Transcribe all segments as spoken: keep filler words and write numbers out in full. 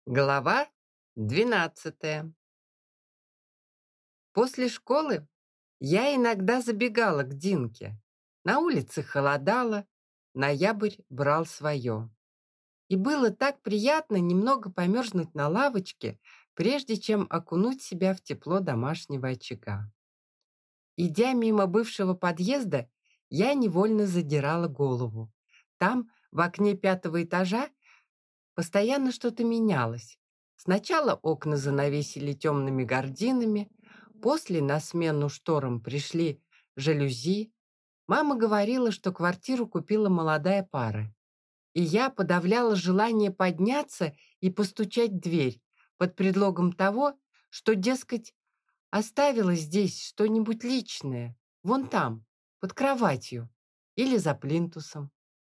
Глава двенадцатая. После школы я иногда забегала к Динке. На улице холодало, ноябрь брал свое. И было так приятно немного померзнуть на лавочке, прежде чем окунуть себя в тепло домашнего очага. Идя мимо бывшего подъезда, я невольно задирала голову. Там, в окне пятого этажа, постоянно что-то менялось. Сначала окна занавесили темными гардинами, после на смену шторам пришли жалюзи. Мама говорила, что квартиру купила молодая пара. И я подавляла желание подняться и постучать в дверь под предлогом того, что, дескать, оставила здесь что-нибудь личное, вон там, под кроватью или за плинтусом.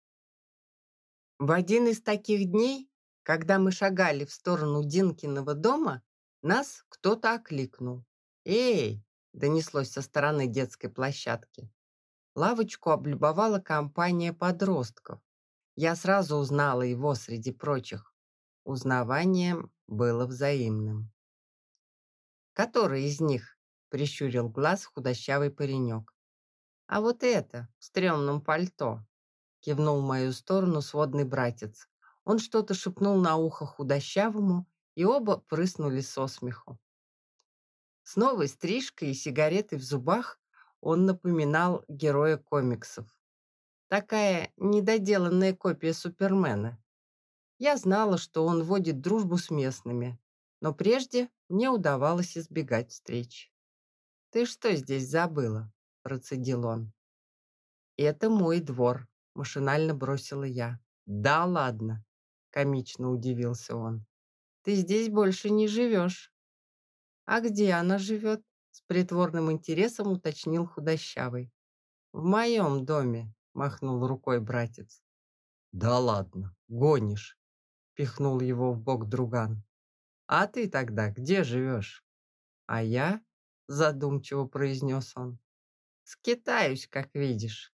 В один из таких дней, когда мы шагали в сторону Динкиного дома, нас кто-то окликнул. «Эй!» — донеслось со стороны детской площадки. Лавочку облюбовала компания подростков. Я сразу узнала его среди прочих. Узнавание было взаимным. «Который из них?» — прищурил глаз худощавый паренек. «А вот это, в стрёмном пальто», — кивнул в мою сторону сводный братец. Он что-то шепнул на ухо худощавому, и оба прыснули со смеху. С новой стрижкой и сигаретой в зубах он напоминал героя комиксов. Такая недоделанная копия Супермена. Я знала, что он водит дружбу с местными, но прежде мне удавалось избегать встреч. «Ты что здесь забыла?» – процедил он. «Это мой двор», – машинально бросила я. «Да ладно», – комично удивился он. «Ты здесь больше не живешь». «А где она живет?» – с притворным интересом уточнил худощавый. «В моем доме», – махнул рукой братец. «Да ладно, гонишь», – пихнул его в бок друган. «А ты тогда где живешь?» «А я?» – задумчиво произнес он. «Скитаюсь, как видишь».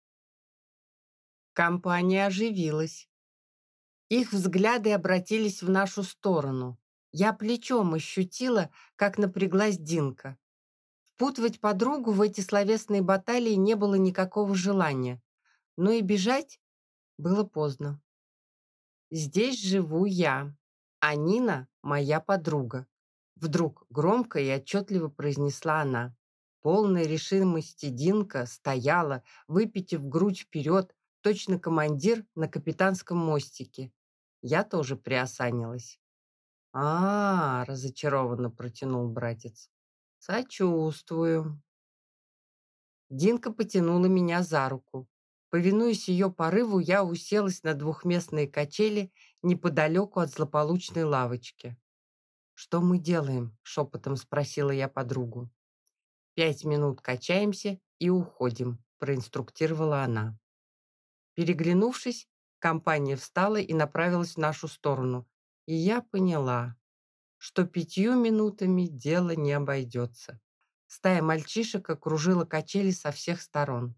Компания оживилась. Их взгляды обратились в нашу сторону. Я плечом ощутила, как напряглась Динка. Впутывать подругу в эти словесные баталии не было никакого желания, но и бежать было поздно. «Здесь живу я, а Нина — моя подруга», — вдруг громко и отчетливо произнесла она. Полная решимости Динка стояла, выпитив грудь вперед, точно командир на капитанском мостике. Я тоже приосанилась. «А, — разочарованно протянул братец, — сочувствую». Динка потянула меня за руку. Повинуясь ее порыву, я уселась на двухместные качели неподалеку от злополучной лавочки. «Что мы делаем?» — шепотом спросила я подругу. «Пять минут качаемся и уходим», — проинструктировала она. Переглянувшись, компания встала и направилась в нашу сторону, и я поняла, что пятью минутами дело не обойдется. Стая мальчишек окружила качели со всех сторон.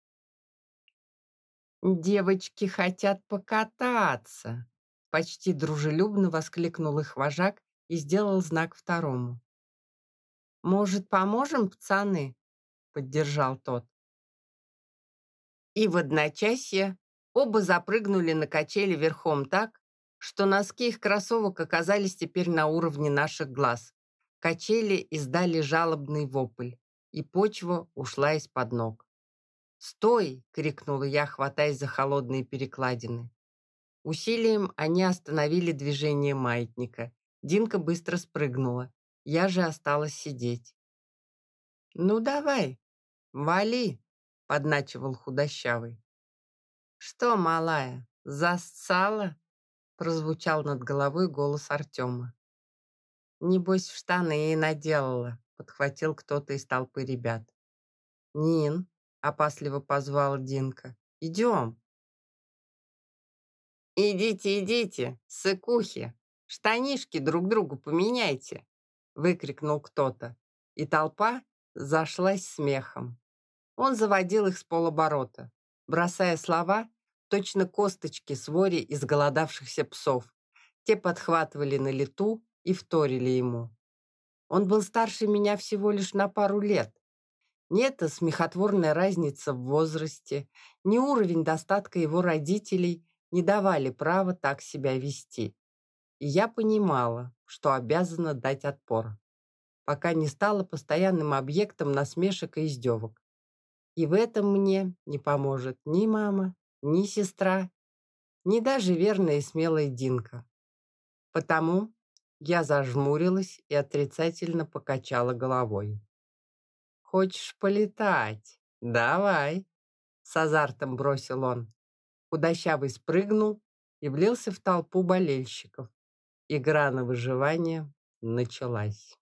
«Девочки хотят покататься!» Почти дружелюбно воскликнул их вожак и сделал знак второму. «Может, поможем, пацаны?» — поддержал тот. И в одночасье оба запрыгнули на качели верхом так, что носки их кроссовок оказались теперь на уровне наших глаз. Качели издали жалобный вопль, и почва ушла из-под ног. «Стой!» — крикнула я, хватаясь за холодные перекладины. Усилием они остановили движение маятника. Динка быстро спрыгнула. Я же осталась сидеть. «Ну давай, вали!» — подначивал худощавый. «Что, малая, зассала?» — прозвучал над головой голос Артема. «Небось, в штаны и наделала», — подхватил кто-то из толпы ребят. «Нин», — опасливо позвал Динка, — «идем». «Идите, идите, сыкухи, штанишки друг другу поменяйте», — выкрикнул кто-то, и толпа зашлась смехом. Он заводил их с полоборота, бросая слова, точно косточки с вори изголодавшихся псов. Те подхватывали на лету и вторили ему. Он был старше меня всего лишь на пару лет. Ни эта смехотворная разница в возрасте, ни уровень достатка его родителей не давали права так себя вести. И я понимала, что обязана дать отпор, пока не стала постоянным объектом насмешек и издевок. И в этом мне не поможет ни мама, ни сестра, ни даже верная и смелая Динка. Потому я зажмурилась и отрицательно покачала головой. «Хочешь полетать? Давай!» С азартом бросил он. Худощавый спрыгнул и влился в толпу болельщиков. Игра на выживание началась.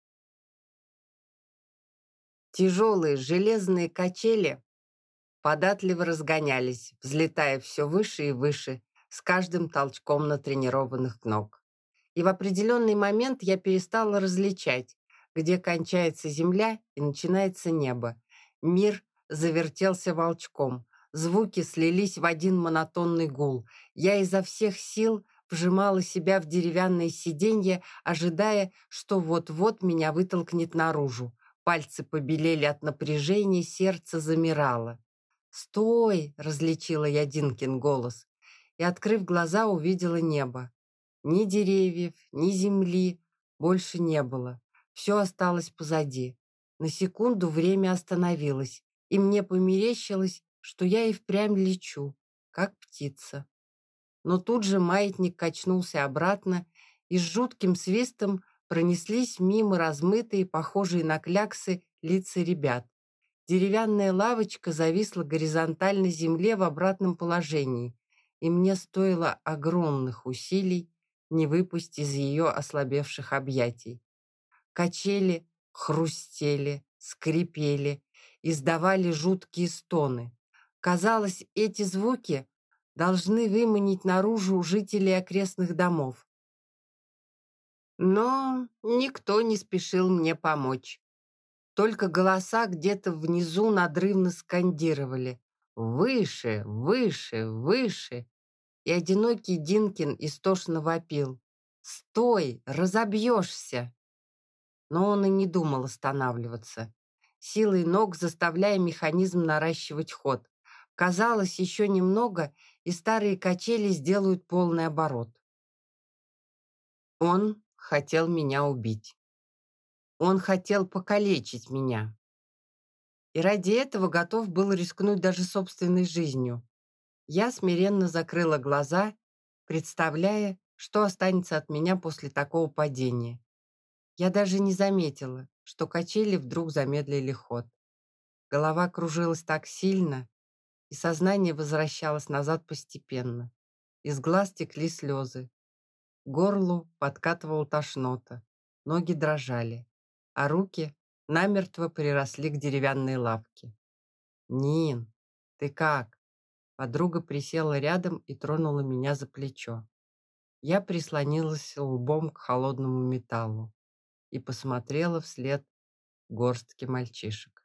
Тяжелые железные качели податливо разгонялись, взлетая все выше и выше, с каждым толчком натренированных ног. И в определенный момент я перестала различать, где кончается земля и начинается небо. Мир завертелся волчком, звуки слились в один монотонный гул. Я изо всех сил вжимала себя в деревянное сиденье, ожидая, что вот-вот меня вытолкнет наружу. Пальцы побелели от напряжения, сердце замирало. «Стой!» — различила я Динкин голос и, открыв глаза, увидела небо. Ни деревьев, ни земли больше не было. Все осталось позади. На секунду время остановилось, и мне померещилось, что я и впрямь лечу, как птица. Но тут же маятник качнулся обратно, и с жутким свистом пронеслись мимо размытые, похожие на кляксы, лица ребят. Деревянная лавочка зависла горизонтально земле в обратном положении, и мне стоило огромных усилий не выпустить из ее ослабевших объятий. Качели хрустели, скрипели, издавали жуткие стоны. Казалось, эти звуки должны выманить наружу жителей окрестных домов. Но никто не спешил мне помочь. Только голоса где-то внизу надрывно скандировали: «Выше, выше, выше!» И одинокий Динкин истошно вопил: «Стой, разобьешься!» Но он и не думал останавливаться, силой ног заставляя механизм наращивать ход. Казалось, еще немного, и старые качели сделают полный оборот. Он хотел меня убить. Он хотел покалечить меня. И ради этого готов был рискнуть даже собственной жизнью. Я смиренно закрыла глаза, представляя, что останется от меня после такого падения. Я даже не заметила, что качели вдруг замедлили ход. Голова кружилась так сильно, и сознание возвращалось назад постепенно. Из глаз текли слезы. К горлу подкатывала тошнота, ноги дрожали, а руки намертво приросли к деревянной лавке. «Нин, ты как?» Подруга присела рядом и тронула меня за плечо. Я прислонилась лбом к холодному металлу и посмотрела вслед горстке мальчишек.